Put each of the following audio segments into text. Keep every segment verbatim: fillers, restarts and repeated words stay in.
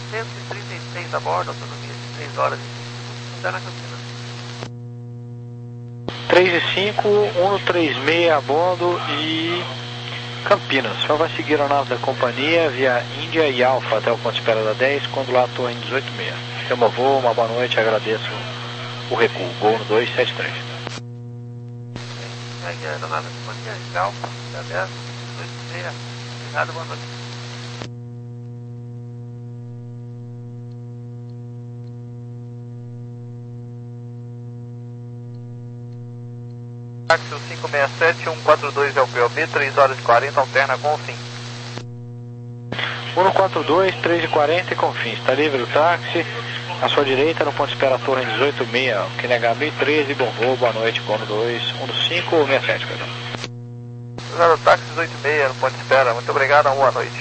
cento e trinta e seis a bordo, autonomia de três horas e cinco minutos, na Campinas. três e cinco, cento e trinta e seis a bordo e Campinas. Só vai seguir a nave da companhia via Índia e Alfa até o ponto de espera da dez, quando lá torre em dezoito e meia. Tema voo, uma boa noite, agradeço o recuo. Gol no dois sete três. Segue a nave da companhia, Índia Alfa, até dez, dezoito e meia. Obrigado, boa noite. Táxi cinco seis sete, um quatro dois L P O B, três horas e quarenta, alterna com o fim. um quatro dois, três e quarenta e com fim. Está livre o táxi. À sua direita, no ponto de espera torre em dezoito e meia. Q N H mil e treze, bom voo, boa noite, Bono dois, um cinco seis sete, perdão. Usado táxi dezoito e meia, no ponto de espera. Muito obrigado, uma boa noite.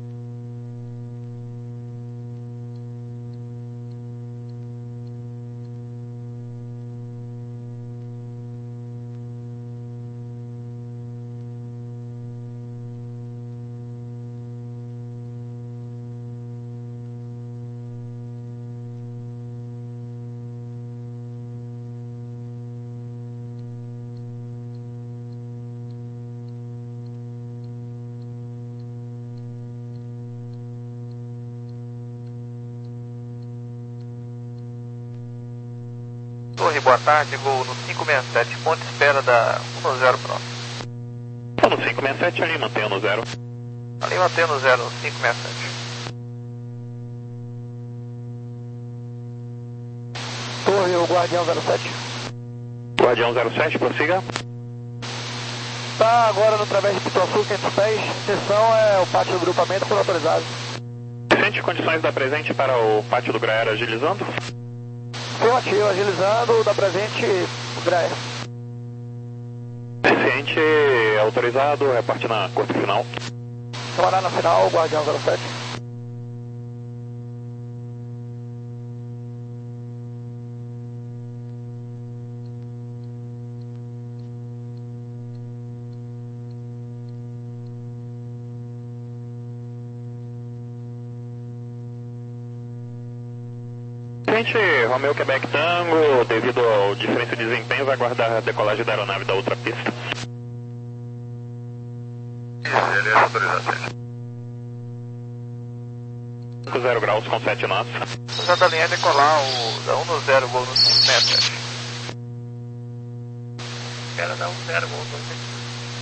Torre, boa tarde, voo no cinco seis sete, ponto de espera da um zero próximo. Estou no cinco seis sete, ali mantenha no zero. Ali mantenha no zero, no cinco seis sete. Torre, o Guardião zero sete. Guardião zero sete, prossiga. Está agora no través de Pituaçu, quinhentos pés. Seção é o pátio do grupamento por autorizado. Sente condições da presente para o pátio do Graer agilizando? Afirmativo, agilizando, da presente, o Graer. Ciente, autorizado, reparte na curta final. Camarada na final, Guardião zero sete. Romeo Quebec Tango, devido ao diferença de desempenho, vai aguardar a decolagem da aeronave da outra pista. Beleza, autorização. cinco zero graus com sete nós. Já da linha decolar o da um no zero, voo no cinco seis sete. Espera da um zero, voo no cinco seis sete.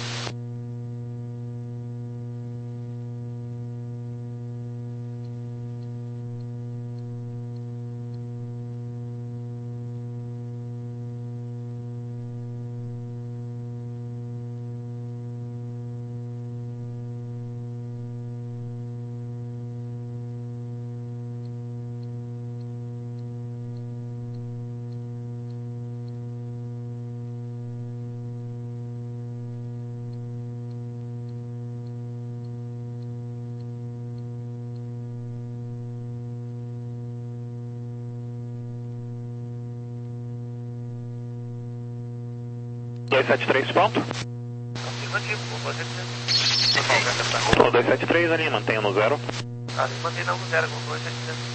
dois sete três, ponto. Afirmativo, vou fazer Estou dois sete três ali, mantenha no zero. ali, mantenha no zero, com dois sete três.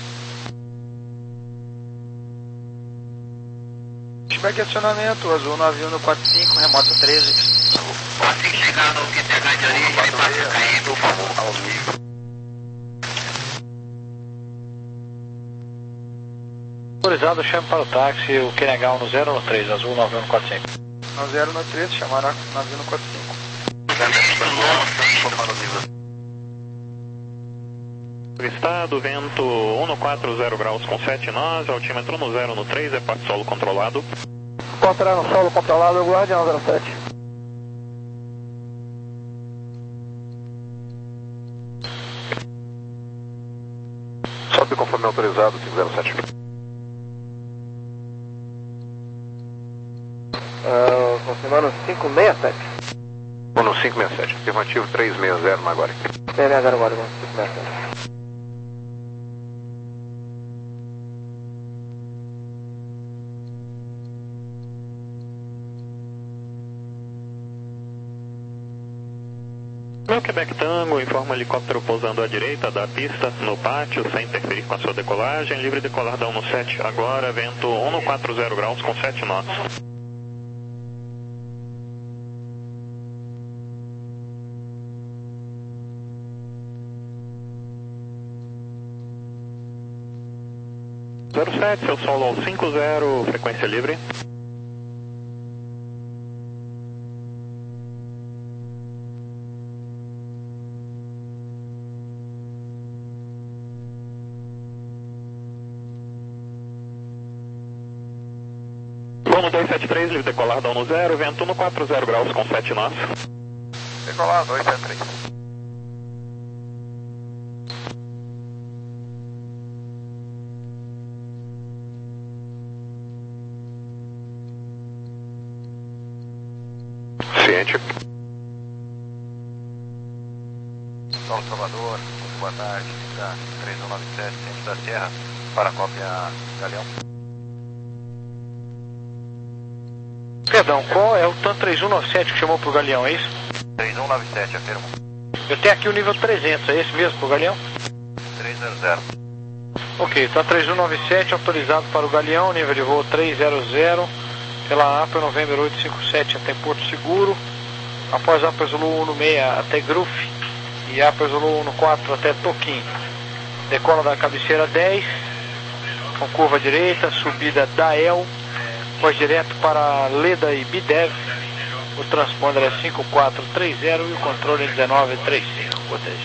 Feedback de acionamento, azul nove um no quarenta e cinco, remoto treze. Assim que chegar no Q T H de origem, ele passa caindo, por favor, ao vivo. Autorizado, chame para o táxi, o Q N H um no zero no três, azul nove um no quarenta e cinco. No zero no treze, chamaram navio no quarenta e cinco. Estado, vento um no quatro, zero graus com sete nós, altímetro no zero no três, é parte solo controlado. Encontrar no solo controlado, Guardião zero sete. Sobe conforme autorizado, cinco zero sete. Uh, confirmando cinco seis sete. Ou no cinco seis sete, afirmativo três seis zero na Guarani. três seis zero Guarani, cinco seis sete. No Quebec Tango, informa helicóptero pousando à direita da pista, no pátio, sem interferir com a sua decolagem, livre decolar da um no sete, agora vento um no quatro zero graus com sete nós. zero sete, seu solo ao cinco zero, frequência livre. Vamos dois sete três, livre decolar da um no zero, vento no quatro zero graus com sete nós. Decolar dois sete três. Ciente. Solo Salvador, muito boa tarde, da três um nove sete, centro da Serra, para a cópia Galeão. Perdão, qual é o TAM três um nove sete que chamou pro Galeão, é isso? três um nove sete, afirmo. Eu tenho aqui o nível trezentos, é esse mesmo pro Galeão? três zero zero. Ok, TAM três um nove sete autorizado para o Galeão, nível de voo três zero zero, pela Upper November oito cinco sete até Porto Seguro, após Upper Zulu um no seis até Gruf e Upper Zulu um no quatro até Toquim. Decola da cabeceira dez, com curva direita, subida da El, pois direto para Leda e Bidev. O transponder é cinco quatro três zero e o controle é dezenove trinta e cinco. Proteja.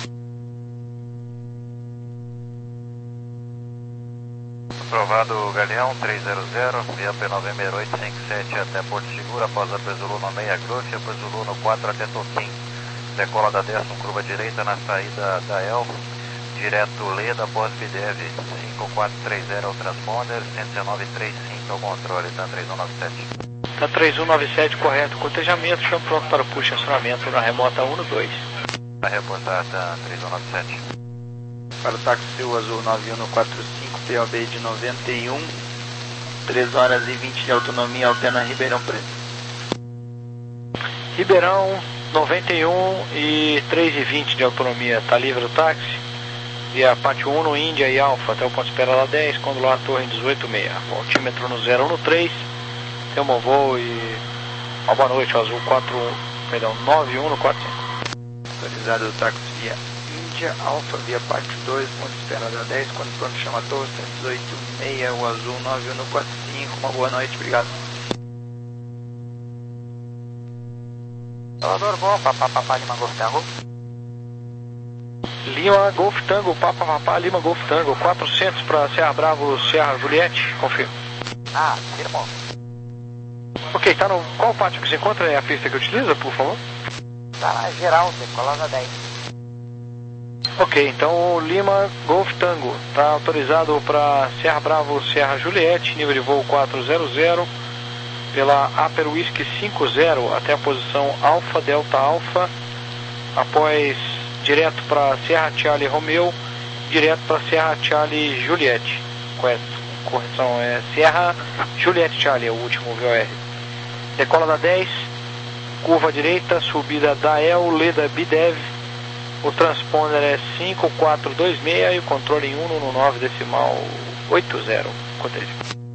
Aprovado Galeão três zero zero, via P November oito cinco sete até Porto Seguro, após a Zulu no seis Gruf e a Zulu no quatro até Toquim. Decola da dez com curva direita na saída da El, direto Leda, após Bidev cinco quatro três zero ao transponder, cento e dezenove trinta e cinco ao controle, tá três um nove sete. Tá três um nove sete correto, cotejamento, chão pronto para o push acionamento na remota um no dois. Vai reportar, tá três um nove sete. Para o táxi Sul Azul nove um quatro cinco, P O B de noventa e um, três horas e vinte de autonomia, Altena Ribeirão Preto. Ribeirão, noventa e um e três e vinte de autonomia, tá livre o táxi. Via Pátio um no Índia e Alfa até o ponto de espera lá dez, quando lá a torre dezoito seis. Altímetro no zero um no três, tem um bom voo e uma boa noite, o Azul quatro, perdão, nove um no quatro cinco. Autorizado o táxi via Índia, Alfa via Pátio dois, ponto de espera da dez, quando pronto chama a torre cento e dezoito seis, o Azul nove um no quatro cinco, uma boa noite, obrigado. Salvador, bom, Papa, Papa, Lima, Golf Tango. Lima Golf Tango, Papa Papa Lima Golf Tango, quatrocentos para Serra Bravo, Serra Juliette, confirmo. Ah, firmou. Ok, tá no. Qual pátio que se encontra? É a pista que utiliza, por favor? Tá na geral, decolar na dez. Ok, então o Lima Golf Tango tá autorizado para Serra Bravo, Serra Juliette, nível de voo quatro zero zero, pela Upper Whisky cinco zero até a posição Alfa Delta Alfa, após direto para Serra Charlie Romeo, direto para Serra Charlie Juliette. Correto, correção é Serra Juliette Charlie, é o último V O R. Decola da dez, curva direita, subida da El, Leda Bidev. O transponder é cinco quatro dois seis e o controle em um no nove decimal oito zero. Cotejo.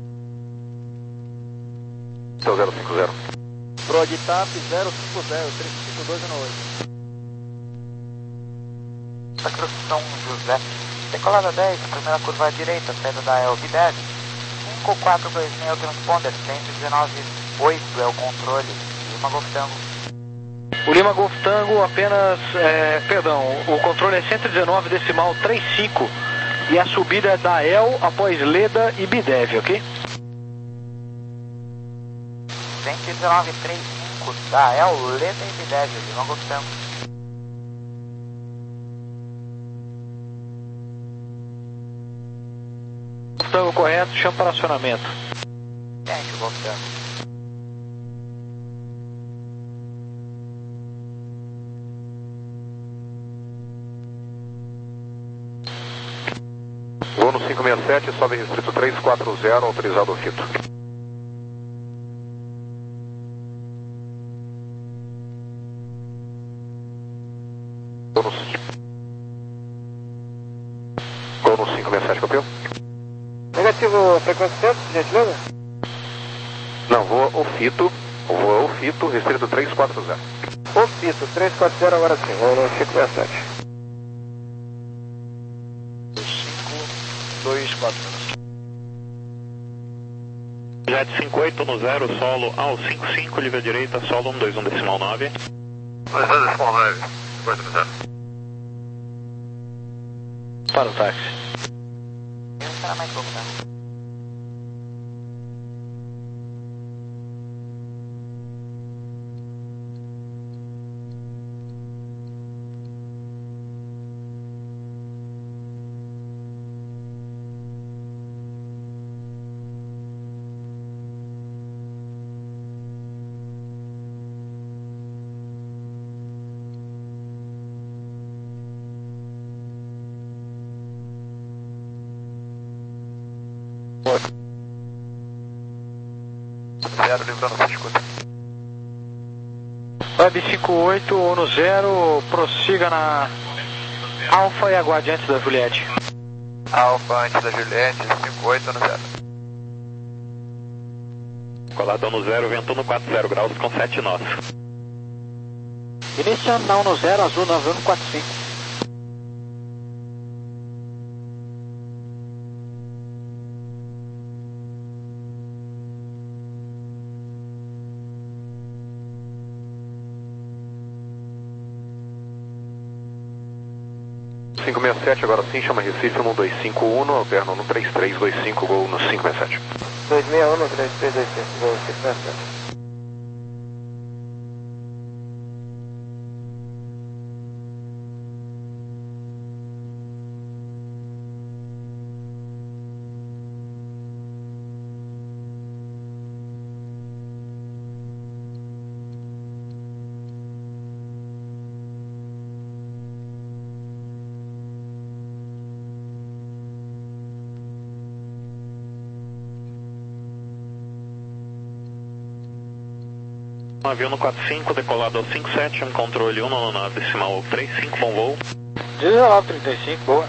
zero cinco zero. Proditap zero cinco zero, três cinco dois um oito. Sacro São José. Decolada dez, primeira curva à direita, saída da El Bidev. cinco quatro dois seis é o transponder, cento e dezenove oito é o controle. Lima Golf Tango. O Lima Golf Tango apenas, é, perdão, o controle é cento e dezenove decimal trinta e cinco e a subida é da El após Leda e Bidev, ok? cento e dezenove trinta e cinco da El, Leda e Bidev, Lima Golf Tango. Tango correto, chama para acionamento. Thank you, Golf Tango. Voo no cinco seis sete, sobe restrito três quatro zero, autorizado o fito. cinco seis sete, copiou? Negativo, frequência centro, gentileza? Não, voa o Fito, voa o Fito, restrito três quatro zero. O Fito, três quatro zero, agora sim, vou no cinco seis sete. cinco dois quatro. Jet cinco oito no zero, solo ao cinco cinco, livre à direita, solo um dois um decimal nove. dois dois decimal nove, cinco oito no zero. Para o táxi. Será mais pouco, tá? Zero, livrando, você escuta. Web cinco oito no zero, prossiga na Alfa e aguarde antes da Juliette. Alfa antes da Juliette, cinco oito no zero. Coladão no zero, vento no quatro zero graus com sete nós. Iniciando não no zero, azul nove um quatro cinco. cinco seis sete, agora sim, chama Recife um dois cinco um, alterno no três três dois cinco, gol no cinco seis sete. dois seis um, três três dois cinco, vou cinco seis sete. Avião no quatro cinco, decolado ao cinco sete, um controle um nove decimal três cinco, bom voo. dezenove trinta e cinco, boa.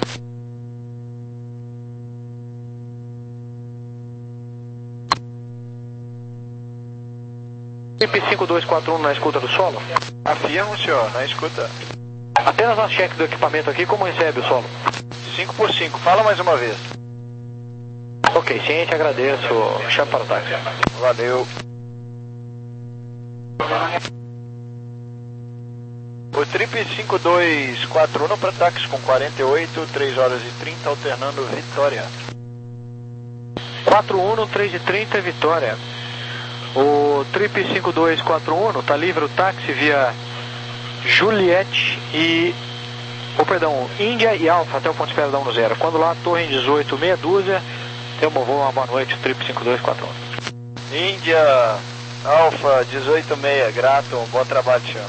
I P cinco dois quatro um na escuta do solo? Afirmo, senhor, na escuta. Apenas uma cheque do equipamento aqui, como recebe o solo? cinco por cinco, fala mais uma vez. Ok, ciente, agradeço. Chama para o táxi. Valeu. O Trip cinco dois quatro um para táxi com quarenta e oito, três horas e trinta, alternando Vitória. quatro um, três e trinta, Vitória. O Trip cinco dois quatro um está livre o táxi via Juliette e... Oh, perdão, Índia e Alfa até o ponto de espera da um no zero. Quando lá, torre dezoito, meia dúzia, tem uma voo, uma boa noite, Trip cinco dois quatro um. Índia, Alfa, dezoito seis, grato, um bom trabalho, senhor.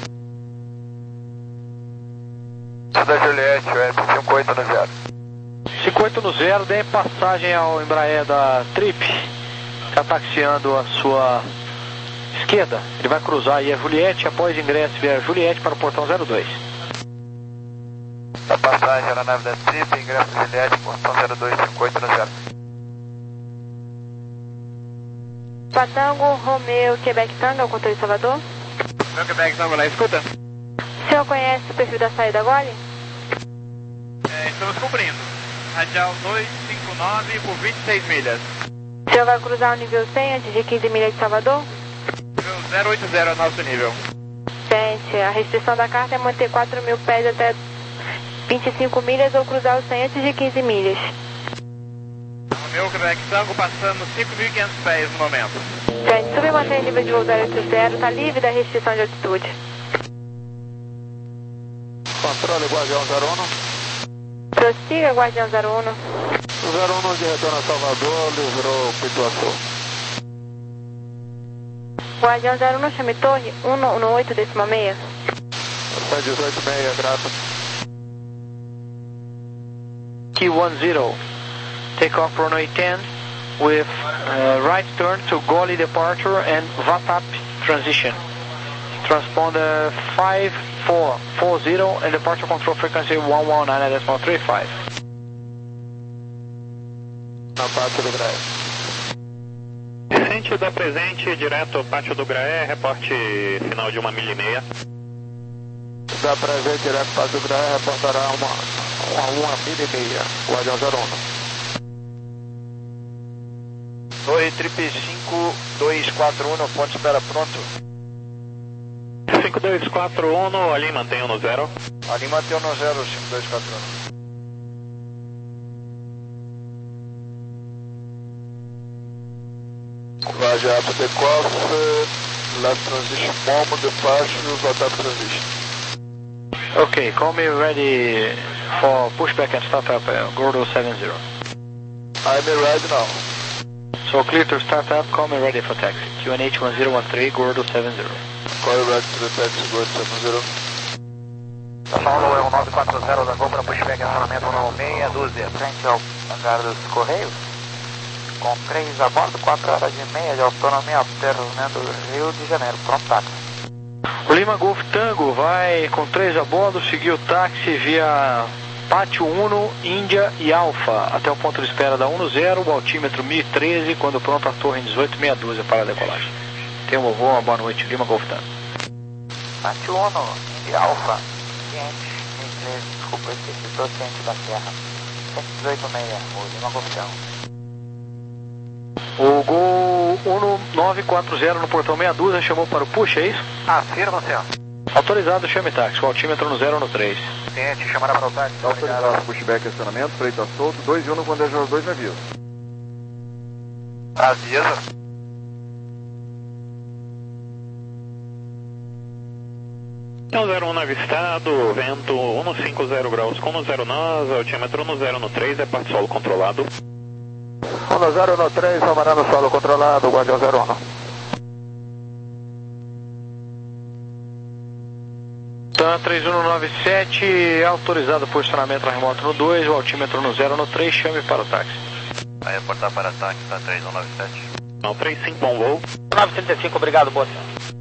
Da Juliette, Web cinco oito no zero. cinco oito no zero, dê passagem ao Embraer da Trip, está taxiando a sua esquerda. Ele vai cruzar aí a Juliette, após ingresso via Juliette para o portão zero dois. A passagem na nave da Trip, ingresso Juliette, portão zero dois cinco oito no zero. Patango, Romeu, Quebec Tango, controle de Salvador. Meu Quebec Tango, lá, escuta. O senhor conhece o perfil da saída Gole? É, estamos cumprindo. Radial dois cinco nove por vinte e seis milhas. O senhor vai cruzar o nível cem antes de quinze milhas de Salvador? Nível zero oito zero é o nosso nível. Gente, a restrição da carta é manter quatro mil pés até vinte e cinco milhas ou cruzar o cem antes de quinze milhas. O meu Quebec Tango passando cinco mil e quinhentos pés no momento. Gente, sub e mantém nível de voo zero oito zero, está livre da restrição de altitude. Controle, Guardião zero um. Prossiga, Guardião zero um. zero um de retorno a Salvador, livrou Pituaçu. Guardião zero um, chame torre um no oito decimal seis. Sai dezoito seis, grato. Key one zero, take off runway ten with uh, right turn to Goli departure and V A T A P transition. Transponder five four four zero and departure control frequency one one nine decimal three five. Na Pátio do Graé. Vicente da Presente, direto Pátio do Graé, reporte final de uma milha e meia. Da Presente, direto Pátio do Graé, reportará uma, uma, uma milha e meia, Guardião zero um. Torre Triple cinco dois quatro um, ponto espera pronto. cinco dois quatro um, ali mantém no zero. Ali mantém no zero, cinco dois quatro um. Roger, after takeoff, uh, left transition moment, departure, rotate transition. Okay, call me ready for pushback and start up, uh, Gordo seven zero. I'm ready now. So clear to start up, call me ready for taxi. Q N H one zero one three, Gordo seven zero. Call you ready to the taxi, Gordo seven zero. Paulo é um nove quatro zero da Gol para pushback e acionamento no meia dúzia. Frente ao hangar dos Correios. Com três a bordo, quatro horas e meia de autonomia, alternando Rio de Janeiro. Pronto, táxi. O Lima Golf Tango vai com três a bordo, seguir o táxi via Pátio um, Índia e Alfa, até o ponto de espera da um zero, o altímetro mil e treze, quando pronto a torre em dezoito meia dúzia para a decolagem. Tenha um voo, uma boa noite, Lima Golf Tango. Pátio um, Índia Alfa, ciente, mil e treze, desculpa, esqueci, estou ciente da Serra. cento e dezoito meia, o Lima Golf Tango. O Gol um nove quatro zero no portão meia dúzia chamou para o push, é isso? Afirma, senhor. Autorizado, chame táxi, o altímetro no zero no três. Ciente, chamará para o táxi. Autorizado, pushback e acionamento, freio está solto, dois e um quando é dois navios. Avisa. zero um avistado, vento cento e cinquenta graus com no zero nove, altímetro no zero no três, é parte solo controlado. um zero no três, Samará no solo controlado, Guardião zero um. TAM três um nove sete, autorizado posicionamento remoto no dois, o altímetro no zero no três, chame para o táxi. Vai reportar para táxi, TAM três um nove sete. Não, três cinco, bom voo. novecentos e cinco, obrigado, boa senhora.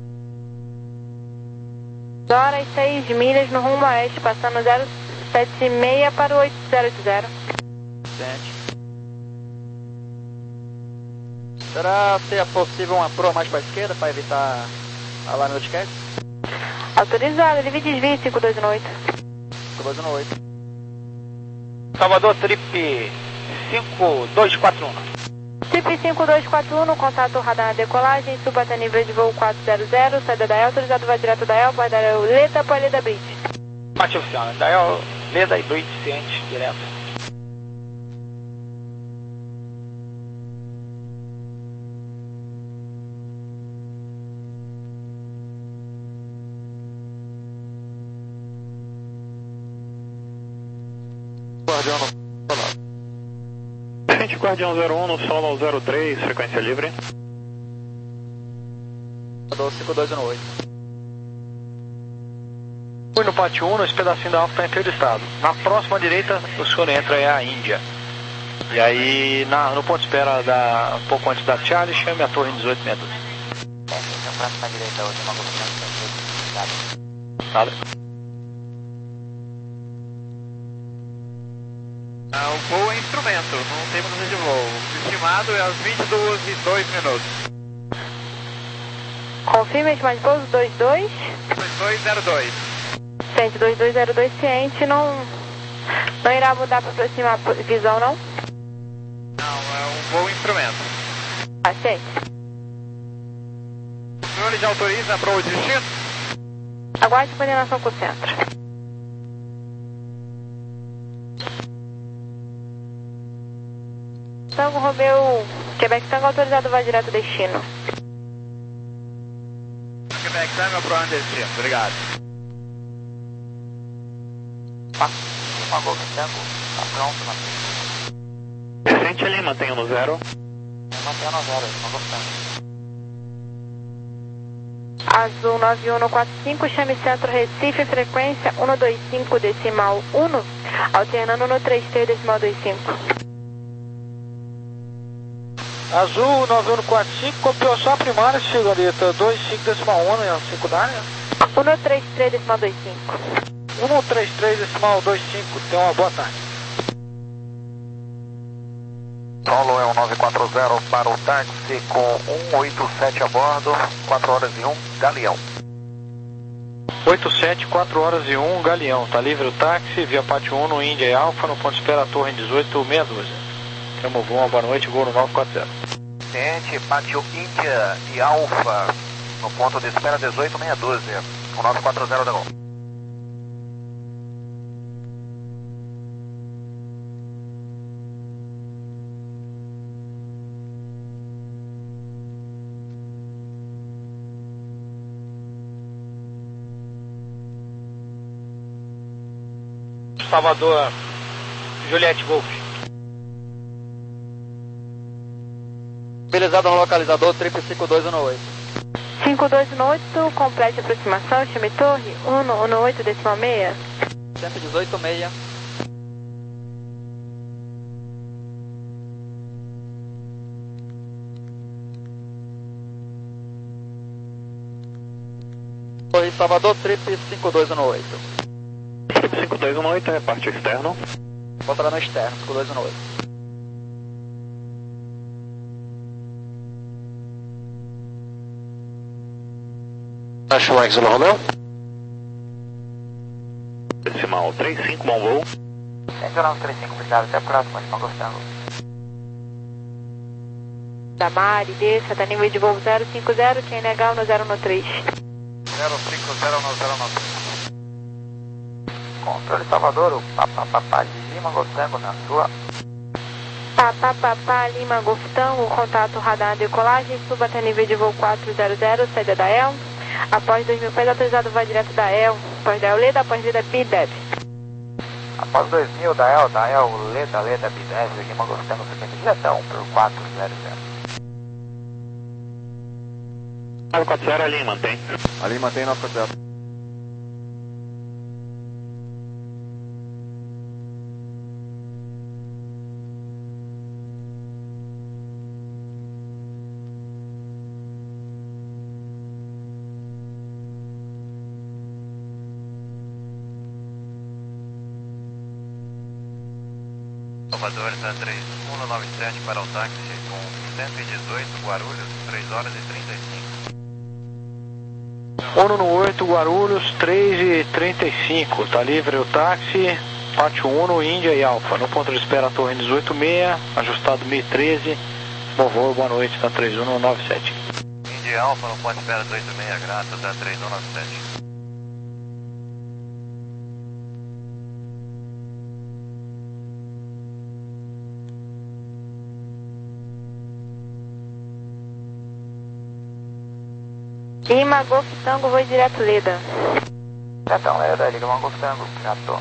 Horas seis milhas no rumo oeste, passando zero sete seis para o oito zero oito zero. Será ser possível uma proa mais para a esquerda para evitar a lâmina de quente? Autorizado, livre desvio cinco dois um oito. cinco dois um oito. Salvador, Trip cinco dois quatro um. Trip cinco dois quatro um, contato radar na decolagem, suba até nível de voo quatro zero zero, saída da E L, autorizado vai direto da E L, guardar o Leta para Leda Bridge. Mate oficial, da E L, Leda e Bridge, ciente, direto. Guardião no Frente Guardião zero um no solo zero três, frequência livre. cinco dois um oito. Fui no Pátio um, esse pedacinho da Alfa está interditado. Na próxima direita, o senhor entra, é a Índia. E aí, na, no ponto de espera, da, um pouco antes da Charlie, chame a torre em dezoito meia dúzia. É, então próxima direita, hoje uma governança. Nada. Ah, o voo é instrumento, não temos de voo. O estimado é às vinte e duas e dois minutos. Confirme estimado de pouso dois dois. dois dois zero dois. Ciente dois dois zero dois, ciente, não, não irá mudar para aproximar a visão, não? Não, é um voo instrumento. Ah, ciente. O senhor já autoriza para o destino? Aguarde coordenação com o centro. Tango Romeu, Quebec Tango autorizado, vai direto ao destino. Quebec Tango para o destino, obrigado. Uma Golf Tango, tá pronto, Matheus. Vicente ali, mantenha no zero. Mantenha no zero, uma Golf Tango. Azul nove um quatro cinco, chame centro Recife, frequência um dois cinco decimal um, alternando no três três decimal dois cinco. Azul nove um quatro cinco, copiou só a primária, senhorita, dois cinco decimal um, né, secundária? um três três decimal dois cinco. um três três decimal dois cinco, tenha uma boa tarde. Pronto. Paulo, é um nove quatro zero para o táxi com um oito sete a bordo, quatro horas e um, Galeão. oito sete, quatro horas e um, Galeão. Tá livre o táxi, via Pátio um no Índia e Alfa, no ponto de espera Torre dezoito, meia dúzia. Chama voo, boa noite, gol no nove quatro zero. Cliente, Pátio Índia e Alfa, no ponto de espera dezoito, meia dúzia, o nove quatro zero da Gol. Salvador, Juliette Golf. Belezado no localizador, trip cinco dois um oito. cinco dois um oito, complete aproximação, chame torre, um um oito decimal meia. cento e dezoito, meia. Torre Salvador, trip cinco dois um oito. cinco dois um oito, reparte externo. Volta lá no externo, cinco dois um oito. Acho mais um Romeu. Decimal trinta e cinco, bom voo. Centro nove três cinco, obrigado. Até a próxima, Lima Gustavo. Da Mari, desça, tá nível de voo zero cinco zero, quem negar no zero um três. zero cinco zero no zero nove três. Controle Salvador, o papapá de Lima Gustavo na sua. Papapá, Lima Golftango, contato radar decolagem, suba até nível de voo quatro zero zero, saída da E L. Após dois mil pés, autorizado vai direto da E L. Após da E L, Leda, após Leda, B D E B. Após dois mil da E L, da E L, Leda, Leda, B D E B, Lima Gustavo, frequência diretão por quatro zero zero. nove quatro zero, ali mantém. Ali mantém nove quatro zero. Salvador, tá três um nove sete para o táxi com cento e dezoito, Guarulhos, três horas e trinta e cinco. um um oito, Guarulhos, três e trinta e cinco. Tá livre o táxi, Pátio um, Índia e Alfa. No ponto de espera Torre dezoito meia, ajustado mil e treze. Bom voo, boa noite, tá três um nove sete. Índia e Alfa, no ponto de espera dezoito meia, graça, tá três um nove sete. Lima Golf Tango, voo direto Leda. Diretão Leda, Lima Gustavo, gato.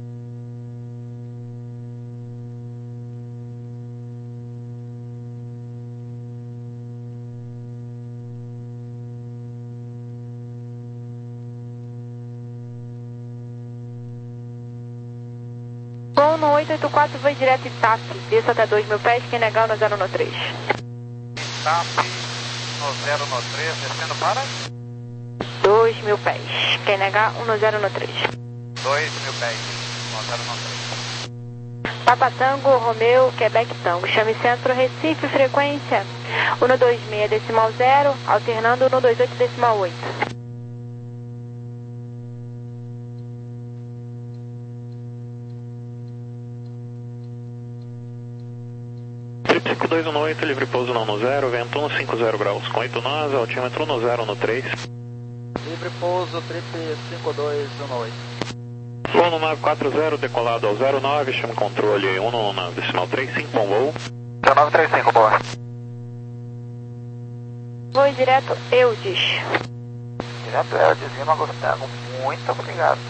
Voo no oito oito quatro, voo direto Itap. Desça até dois mil pés, quem negar no zero um três. Itap no zero um três, descendo para? dois mil pés. Quem negar, um no zero um três. dois mil pés, no zero um três. Papa Tango, Romeu, Quebec Tango. Chame centro, Recife, frequência um dois seis decimal zero, alternando um dois oito decimal oito. cinco dois um oito, livre pouso não no zero, vento um cinco zero graus, com oito nós, altímetro no zero no três. Livre pouso, trip cinco dois um oito. Voo no nove quatro zero, decolado ao zero nove, chama controle um no nove decimal trinta e cinco, bom voo. zero nove três cinco, boa. Voo direto Eudes. Direto Eudes, Lima Gustavo, muito obrigado.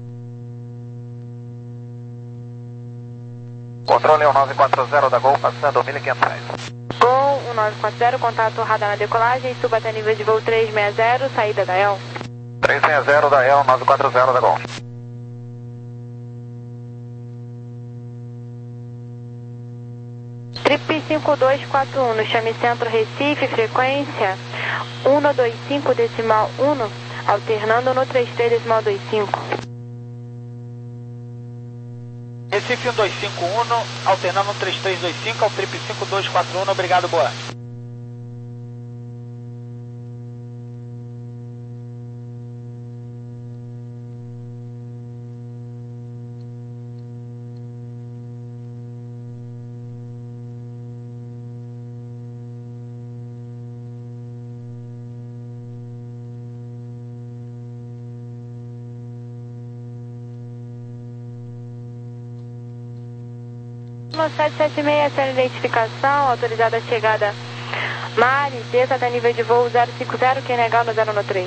Controle um nove quatro zero da Gol, passando mil e quinhentos reais. Gol um nove quatro zero, contato radar na decolagem, suba até nível de voo três seis zero, saída da E L. três seis zero da E L, nove quatro zero da Gol. Trip cinco dois quatro um, no chame centro Recife, frequência um dois cinco decimal um, alternando no trinta e três decimal vinte e cinco. Recife um dois cinco um, alternando um três três dois cinco ao trip cinco dois quatro um, obrigado, boa. sete sete seis, sem identificação, autorizada a chegada Mari, desça até nível de voo zero cinco zero, quem negar no zero um três.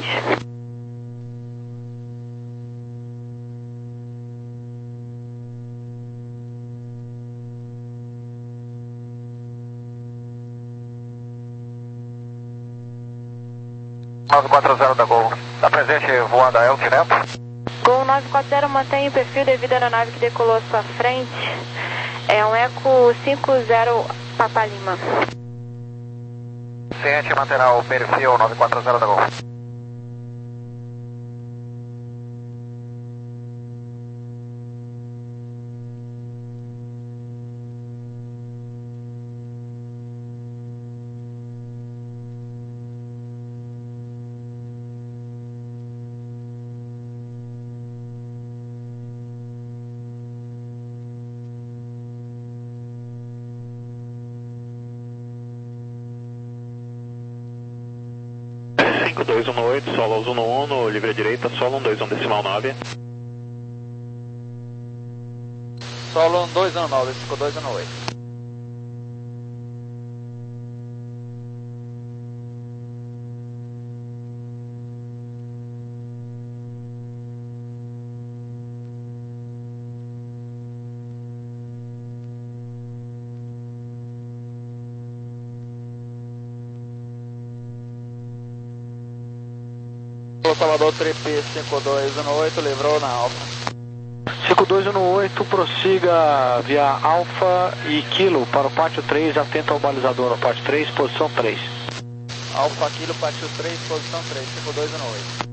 nove quatro zero da Gol, está presente voando a Elf Neto? Gol nove quatro zero, mantém o perfil devido à aeronave que decolou à sua frente. É um Eco cinco zero Papa Lima. Ciente, manterá o perfil nove quatro zero da Gol. cinco dois um oito, solo Zuno um, no livre à direita, solo um dois um decimal nove. Solo um dois um nove, cinco dois um oito. Salvador Trip cinco dois um oito, livrou na Alfa. cinco dois um oito, prossiga via Alfa e Kilo para o pátio três, atento ao balizador no pátio três, posição três. Alfa Kilo, pátio três, posição três, cinco dois um oito.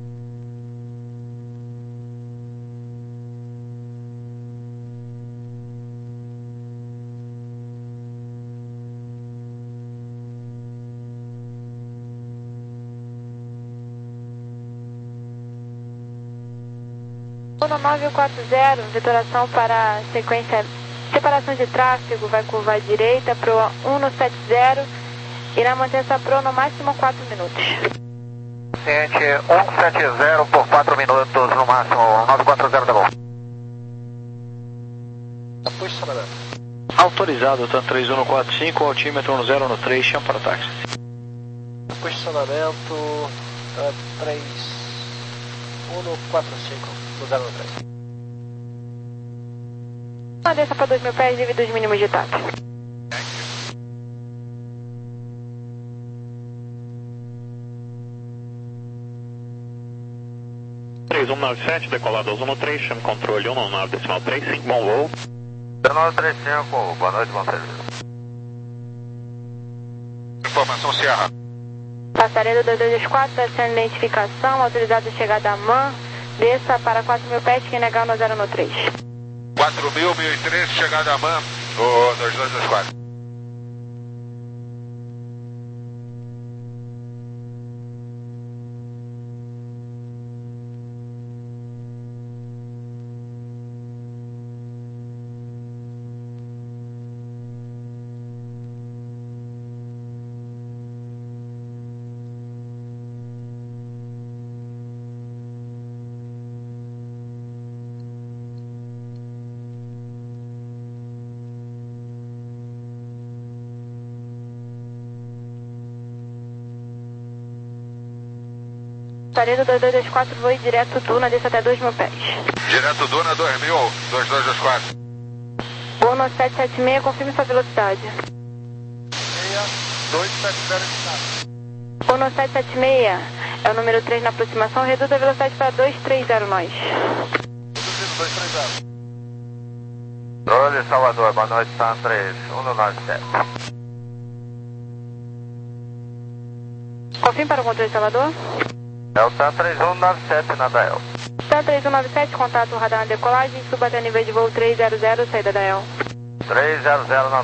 nove quatro zero, detonação para sequência, separação de tráfego, vai curvar à direita, Pro um sete zero, irá manter essa Pro no máximo quatro minutos. Ciente, um sete zero por quatro minutos no máximo, nove quatro zero da Gol. Autorizado, TAM três um quatro cinco, altímetro no zero um três, chama para táxi. Posicionamento uh, três um quatro cinco, no zero um três. Desça para dois mil pés, livre dos mínimos de T A P. três um nove sete, decolado ao Zuno três, chame controle um nove decimal três cinco, bom voo. zero nove três cinco, boa noite, bom serviço. Informação Sierra. Passaredo dois dois quatro, está sendo identificação, autorizado a chegada a M A N, desça para quatro mil pés, quem negar no zero um três. quatro mil, mil e três, chegada a M A N, o dois dois dois quatro. Passaredo dois dois dois quatro, voe direto Duna, desça até dois mil pés. Direto Duna, dois mil, dois dois dois quatro. Uno sete sete seis, confirme sua velocidade. dois sete zero estado. Uno sete sete seis é o número três na aproximação, reduza a velocidade para dois três zero nós. Reduzindo, dois três zero. Controle Salvador, boa noite, TAM três um nove sete. Confirme para o controle Salvador. É o TAM três um nove sete na Dael. Sun três um nove sete, contato radar na decolagem, suba até nível de voo três zero zero, saída da E L. três zero zero na